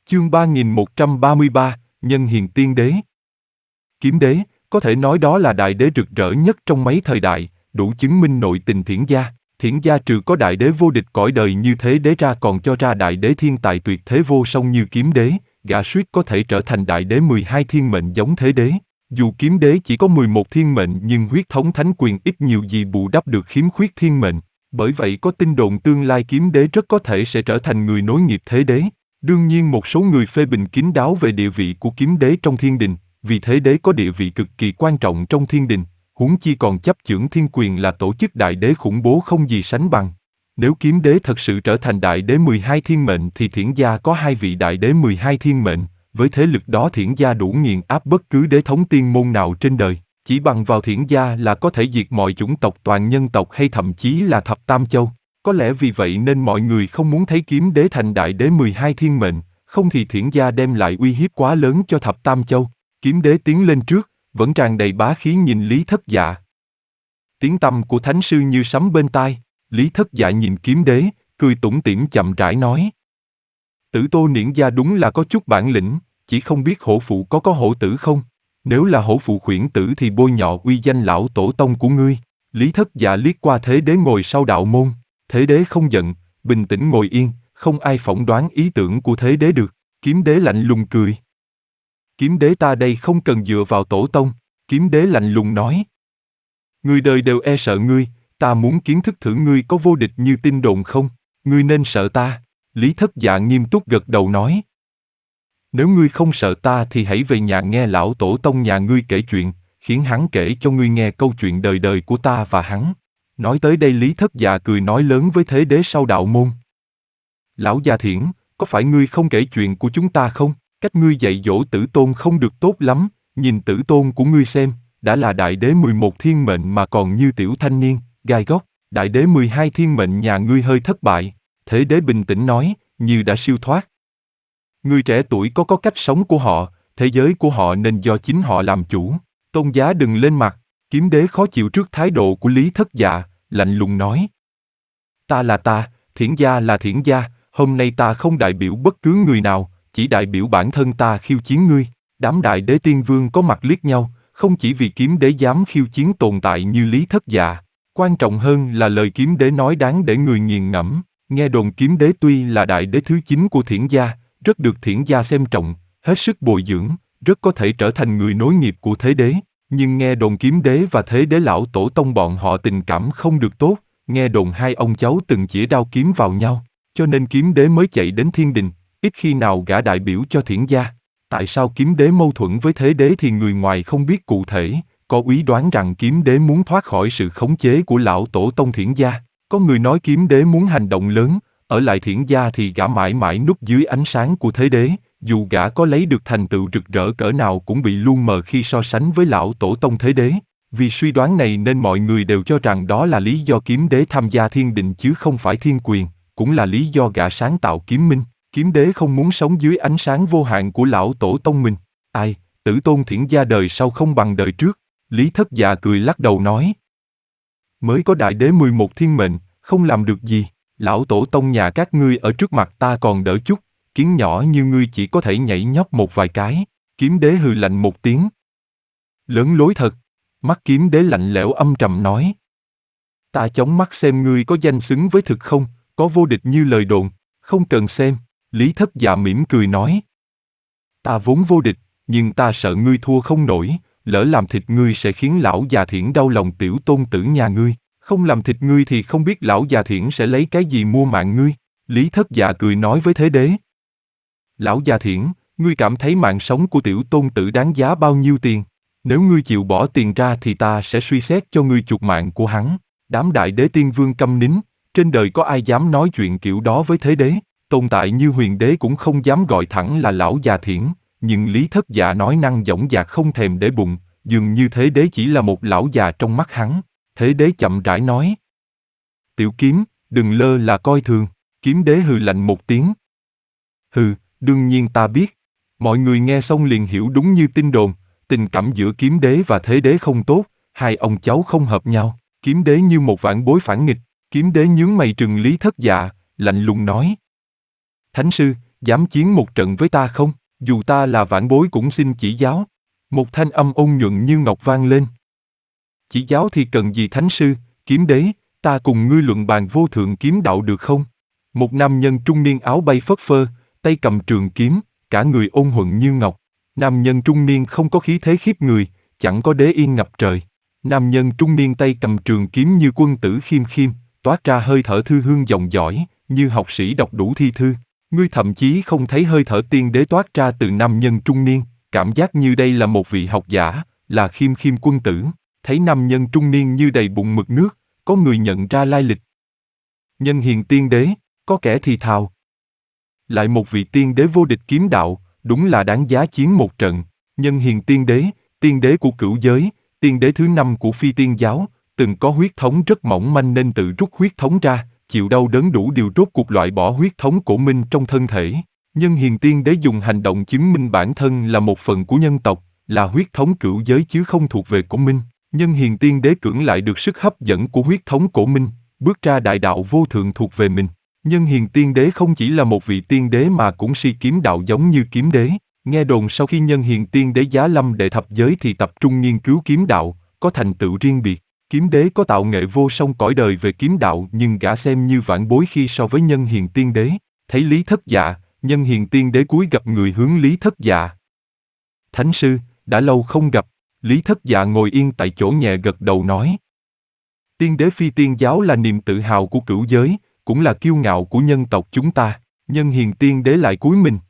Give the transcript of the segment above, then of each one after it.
Chương 3133, Nhân Hiền Tiên Đế. Kiếm đế, có thể nói đó là đại đế rực rỡ nhất trong mấy thời đại, đủ chứng minh nội tình Thiển gia. Thiển gia trừ có đại đế vô địch cõi đời như thế đế ra còn cho ra đại đế thiên tài tuyệt thế vô song như kiếm đế, gã suýt có thể trở thành đại đế 12 thiên mệnh giống thế đế. Dù kiếm đế chỉ có 11 thiên mệnh nhưng huyết thống thánh quyền ít nhiều gì bù đắp được khiếm khuyết thiên mệnh. Bởi vậy có tin đồn tương lai kiếm đế rất có thể sẽ trở thành người nối nghiệp thế đế. Đương nhiên một số người phê bình kín đáo về địa vị của kiếm đế trong thiên đình, vì thế đế có địa vị cực kỳ quan trọng trong thiên đình, huống chi còn chấp chưởng thiên quyền là tổ chức đại đế khủng bố không gì sánh bằng. Nếu kiếm đế thật sự trở thành đại đế 12 thiên mệnh thì Thiển gia có 2 vị đại đế 12 thiên mệnh, với thế lực đó Thiển gia đủ nghiền áp bất cứ đế thống tiên môn nào trên đời. Chỉ bằng vào Thiển gia là có thể diệt mọi chủng tộc toàn nhân tộc hay thậm chí là thập tam châu. Có lẽ vì vậy nên mọi người không muốn thấy kiếm đế thành đại đế 12 thiên mệnh, không thì Thiển gia đem lại uy hiếp quá lớn cho thập tam châu. Kiếm đế tiến lên trước, vẫn tràn đầy bá khí nhìn Lý Thất Dạ. Tiếng tăm của thánh sư như sấm bên tai. Lý Thất Dạ nhìn kiếm đế, cười tủm tỉm chậm rãi nói: Tử Tô Niễn gia đúng là có chút bản lĩnh, chỉ không biết hổ phụ có hổ tử không? Nếu là hổ phụ khuyển tử thì bôi nhọ uy danh lão tổ tông của ngươi. Lý Thất Dạ liếc qua thế đế ngồi sau đạo môn. Thế đế không giận, bình tĩnh ngồi yên, không ai phỏng đoán ý tưởng của thế đế được. Kiếm đế lạnh lùng cười. Kiếm đế ta đây không cần dựa vào tổ tông. Kiếm đế lạnh lùng nói. Người đời đều e sợ ngươi, ta muốn kiến thức thử ngươi có vô địch như tin đồn không? Ngươi nên sợ ta. Lý Thất Dạ nghiêm túc gật đầu nói. Nếu ngươi không sợ ta thì hãy về nhà nghe lão tổ tông nhà ngươi kể chuyện, khiến hắn kể cho ngươi nghe câu chuyện đời đời của ta và hắn. Nói tới đây Lý Thất Dạ cười nói lớn với thế đế sau đạo môn. Lão già Thiển, có phải ngươi không kể chuyện của chúng ta không? Cách ngươi dạy dỗ Tử Tôn không được tốt lắm, nhìn Tử Tôn của ngươi xem, đã là đại đế 11 thiên mệnh mà còn như tiểu thanh niên, gai góc, đại đế 12 thiên mệnh nhà ngươi hơi thất bại. Thế đế bình tĩnh nói, như đã siêu thoát. Người trẻ tuổi có cách sống của họ, thế giới của họ nên do chính họ làm chủ. Tôn giá đừng lên mặt. Kiếm đế khó chịu trước thái độ của Lý Thất Dạ, lạnh lùng nói. Ta là ta, Thiển gia là Thiển gia, hôm nay ta không đại biểu bất cứ người nào, chỉ đại biểu bản thân ta khiêu chiến ngươi. Đám đại đế tiên vương có mặt liếc nhau, không chỉ vì kiếm đế dám khiêu chiến tồn tại như Lý Thất Dạ. Quan trọng hơn là lời kiếm đế nói đáng để người nghiền ngẫm. Nghe đồn kiếm đế tuy là đại đế thứ 9 của Thiển gia, rất được Thiển gia xem trọng, hết sức bồi dưỡng, rất có thể trở thành người nối nghiệp của thế đế. Nhưng nghe đồn kiếm đế và thế đế lão tổ tông bọn họ tình cảm không được tốt, nghe đồn hai ông cháu từng chĩa đao kiếm vào nhau, cho nên kiếm đế mới chạy đến thiên đình, ít khi nào gả đại biểu cho Thiển gia. Tại sao kiếm đế mâu thuẫn với thế đế thì người ngoài không biết cụ thể, có úy đoán rằng kiếm đế muốn thoát khỏi sự khống chế của lão tổ tông Thiển gia. Có người nói kiếm đế muốn hành động lớn, ở lại Thiển gia thì gã mãi mãi núp dưới ánh sáng của thế đế, dù gã có lấy được thành tựu rực rỡ cỡ nào cũng bị lu mờ khi so sánh với lão tổ tông thế đế. Vì suy đoán này nên mọi người đều cho rằng đó là lý do kiếm đế tham gia thiên định chứ không phải thiên quyền, cũng là lý do gã sáng tạo kiếm minh. Kiếm đế không muốn sống dưới ánh sáng vô hạn của lão tổ tông mình. Ai, Tử Tôn Thiển gia đời sau không bằng đời trước. Lý Thất Dạ cười lắc đầu nói. Mới có đại đế 11 thiên mệnh, không làm được gì. Lão tổ tông nhà các ngươi ở trước mặt ta còn đỡ chút, kiến nhỏ như ngươi chỉ có thể nhảy nhót một vài cái. Kiếm đế hừ lạnh một tiếng. Lớn lối thật. Mắt kiếm đế lạnh lẽo âm trầm nói. Ta chóng mắt xem ngươi có danh xứng với thực không, có vô địch như lời đồn, không cần xem. Lý Thất Dạ mỉm cười nói. Ta vốn vô địch, nhưng ta sợ ngươi thua không nổi, lỡ làm thịt ngươi sẽ khiến lão già Thiển đau lòng tiểu tôn tử nhà ngươi. Không làm thịt ngươi thì không biết lão già Thiển sẽ lấy cái gì mua mạng ngươi. Lý Thất Dạ cười nói với thế đế. Lão già Thiển, ngươi cảm thấy mạng sống của tiểu tôn tử đáng giá bao nhiêu tiền? Nếu ngươi chịu bỏ tiền ra thì ta sẽ suy xét cho ngươi chuộc mạng của hắn. Đám đại đế tiên vương câm nín, trên đời có ai dám nói chuyện kiểu đó với thế đế? Tồn tại như huyền đế cũng không dám gọi thẳng là lão già Thiển, nhưng Lý Thất Dạ nói năng dõng dạc không thèm để bụng, dường như thế đế chỉ là một lão già trong mắt hắn. Thế đế chậm rãi nói. Tiểu kiếm, đừng lơ là coi thường. Kiếm đế hừ lạnh một tiếng. Hừ, đương nhiên ta biết. Mọi người nghe xong liền hiểu đúng như tin đồn, tình cảm giữa kiếm đế và thế đế không tốt, hai ông cháu không hợp nhau. Kiếm đế như một vạn bối phản nghịch. Kiếm đế nhướng mày trừng Lý Thất Dạ, lạnh lùng nói. Thánh sư, dám chiến một trận với ta không? Dù ta là vãn bối cũng xin chỉ giáo. Một thanh âm ôn nhuận như ngọc vang lên. Chỉ giáo thì cần gì thánh sư, kiếm đế, ta cùng ngươi luận bàn vô thượng kiếm đạo được không? Một nam nhân trung niên áo bay phất phơ, tay cầm trường kiếm, cả người ôn huận như ngọc. Nam nhân trung niên không có khí thế khiếp người, chẳng có đế yên ngập trời. Nam nhân trung niên tay cầm trường kiếm như quân tử khiêm khiêm, toát ra hơi thở thư hương dòng dõi, như học sĩ đọc đủ thi thư. Ngươi thậm chí không thấy hơi thở tiên đế toát ra từ nam nhân trung niên, cảm giác như đây là một vị học giả, là khiêm khiêm quân tử. Thấy nam nhân trung niên như đầy bụng mực nước, có người nhận ra lai lịch. Nhân hiền tiên đế, có kẻ thì thào. Lại một vị tiên đế vô địch kiếm đạo, đúng là đáng giá chiến một trận. Nhân hiền tiên đế của cửu giới, tiên đế thứ 5 của phi tiên giáo, từng có huyết thống rất mỏng manh nên tự rút huyết thống ra, chịu đau đớn đủ điều rốt cuộc loại bỏ huyết thống cổ minh trong thân thể. Nhân hiền tiên đế dùng hành động chứng minh bản thân là một phần của nhân tộc, là huyết thống cửu giới chứ không thuộc về cổ minh. Nhân hiền tiên đế cưỡng lại được sức hấp dẫn của huyết thống cổ minh, bước ra đại đạo vô thượng thuộc về mình. Nhân hiền tiên đế không chỉ là một vị tiên đế mà cũng si kiếm đạo giống như kiếm đế. Nghe đồn sau khi nhân hiền tiên đế giá lâm đệ thập giới thì tập trung nghiên cứu kiếm đạo, có thành tựu riêng biệt. Kiếm đế có tạo nghệ vô song cõi đời về kiếm đạo nhưng gã xem như vãn bối khi so với nhân hiền tiên đế. Thấy Lý Thất Dạ, nhân hiền tiên đế cúi gặp người hướng Lý Thất Dạ. Thánh sư, đã lâu không gặp. Lý Thất Dạ ngồi yên tại chỗ nhẹ gật đầu nói. Tiên đế phi tiên giáo là niềm tự hào của cửu giới, cũng là kiêu ngạo của nhân tộc chúng ta. Nhân hiền tiên đế lại cúi mình.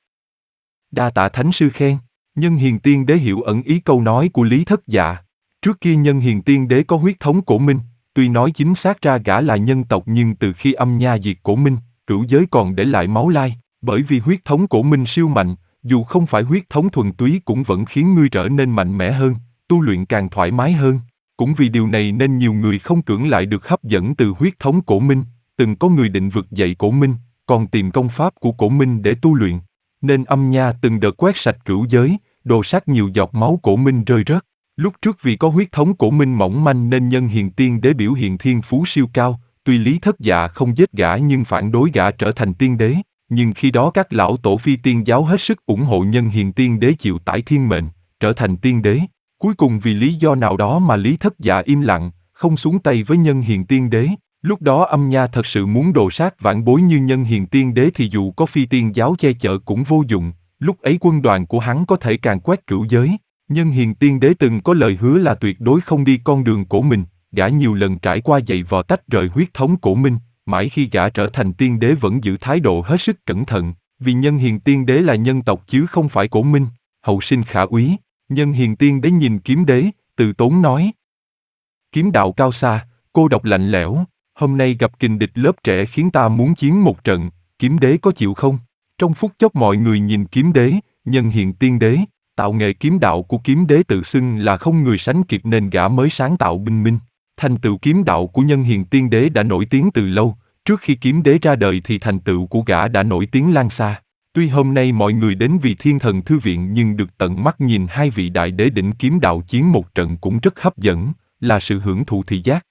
Đa tạ thánh sư khen. Nhân hiền tiên đế hiểu ẩn ý câu nói của Lý Thất Dạ. Trước kia nhân hiền tiên đế có huyết thống cổ minh, tuy nói chính xác ra gã là nhân tộc nhưng từ khi âm nha diệt cổ minh, cửu giới còn để lại máu lai, bởi vì huyết thống cổ minh siêu mạnh, dù không phải huyết thống thuần túy cũng vẫn khiến ngươi trở nên mạnh mẽ hơn, tu luyện càng thoải mái hơn. Cũng vì điều này nên nhiều người không cưỡng lại được hấp dẫn từ huyết thống cổ minh, từng có người định vực dậy cổ minh, còn tìm công pháp của cổ minh để tu luyện. Nên âm nha từng đợt quét sạch cửu giới, đồ sát nhiều giọt máu cổ minh rơi rớt. Lúc trước vì có huyết thống cổ minh mỏng manh nên nhân hiền tiên đế biểu hiện thiên phú siêu cao, tuy Lý Thất Dạ không giết gã nhưng phản đối gã trở thành tiên đế. Nhưng khi đó các lão tổ phi tiên giáo hết sức ủng hộ nhân hiền tiên đế chịu tải thiên mệnh, trở thành tiên đế. Cuối cùng vì lý do nào đó mà Lý Thất Dạ im lặng, không xuống tay với nhân hiền tiên đế. Lúc đó âm nha thật sự muốn đồ sát vãn bối như nhân hiền tiên đế thì dù có phi tiên giáo che chở cũng vô dụng, lúc ấy quân đoàn của hắn có thể càn quét cửu giới. Nhân hiền tiên đế từng có lời hứa là tuyệt đối không đi con đường cổ minh, gã nhiều lần trải qua dày vò tách rời huyết thống cổ minh, mãi khi gã trở thành tiên đế vẫn giữ thái độ hết sức cẩn thận, vì nhân hiền tiên đế là nhân tộc chứ không phải cổ minh. Hậu sinh khả úy. Nhân hiền tiên đế nhìn kiếm đế, từ tốn nói. Kiếm đạo cao xa, cô độc lạnh lẽo, hôm nay gặp kình địch lớp trẻ khiến ta muốn chiến một trận, kiếm đế có chịu không? Trong phút chốc mọi người nhìn kiếm đế, nhân hiền tiên đế, tạo nghệ kiếm đạo của kiếm đế tự xưng là không người sánh kịp nên gã mới sáng tạo binh minh. Thành tựu kiếm đạo của nhân hiền tiên đế đã nổi tiếng từ lâu, trước khi kiếm đế ra đời thì thành tựu của gã đã nổi tiếng lan xa. Tuy hôm nay mọi người đến vì Thiên Thần Thư Viện nhưng được tận mắt nhìn hai vị đại đế đỉnh kiếm đạo chiến một trận cũng rất hấp dẫn, là sự hưởng thụ thị giác.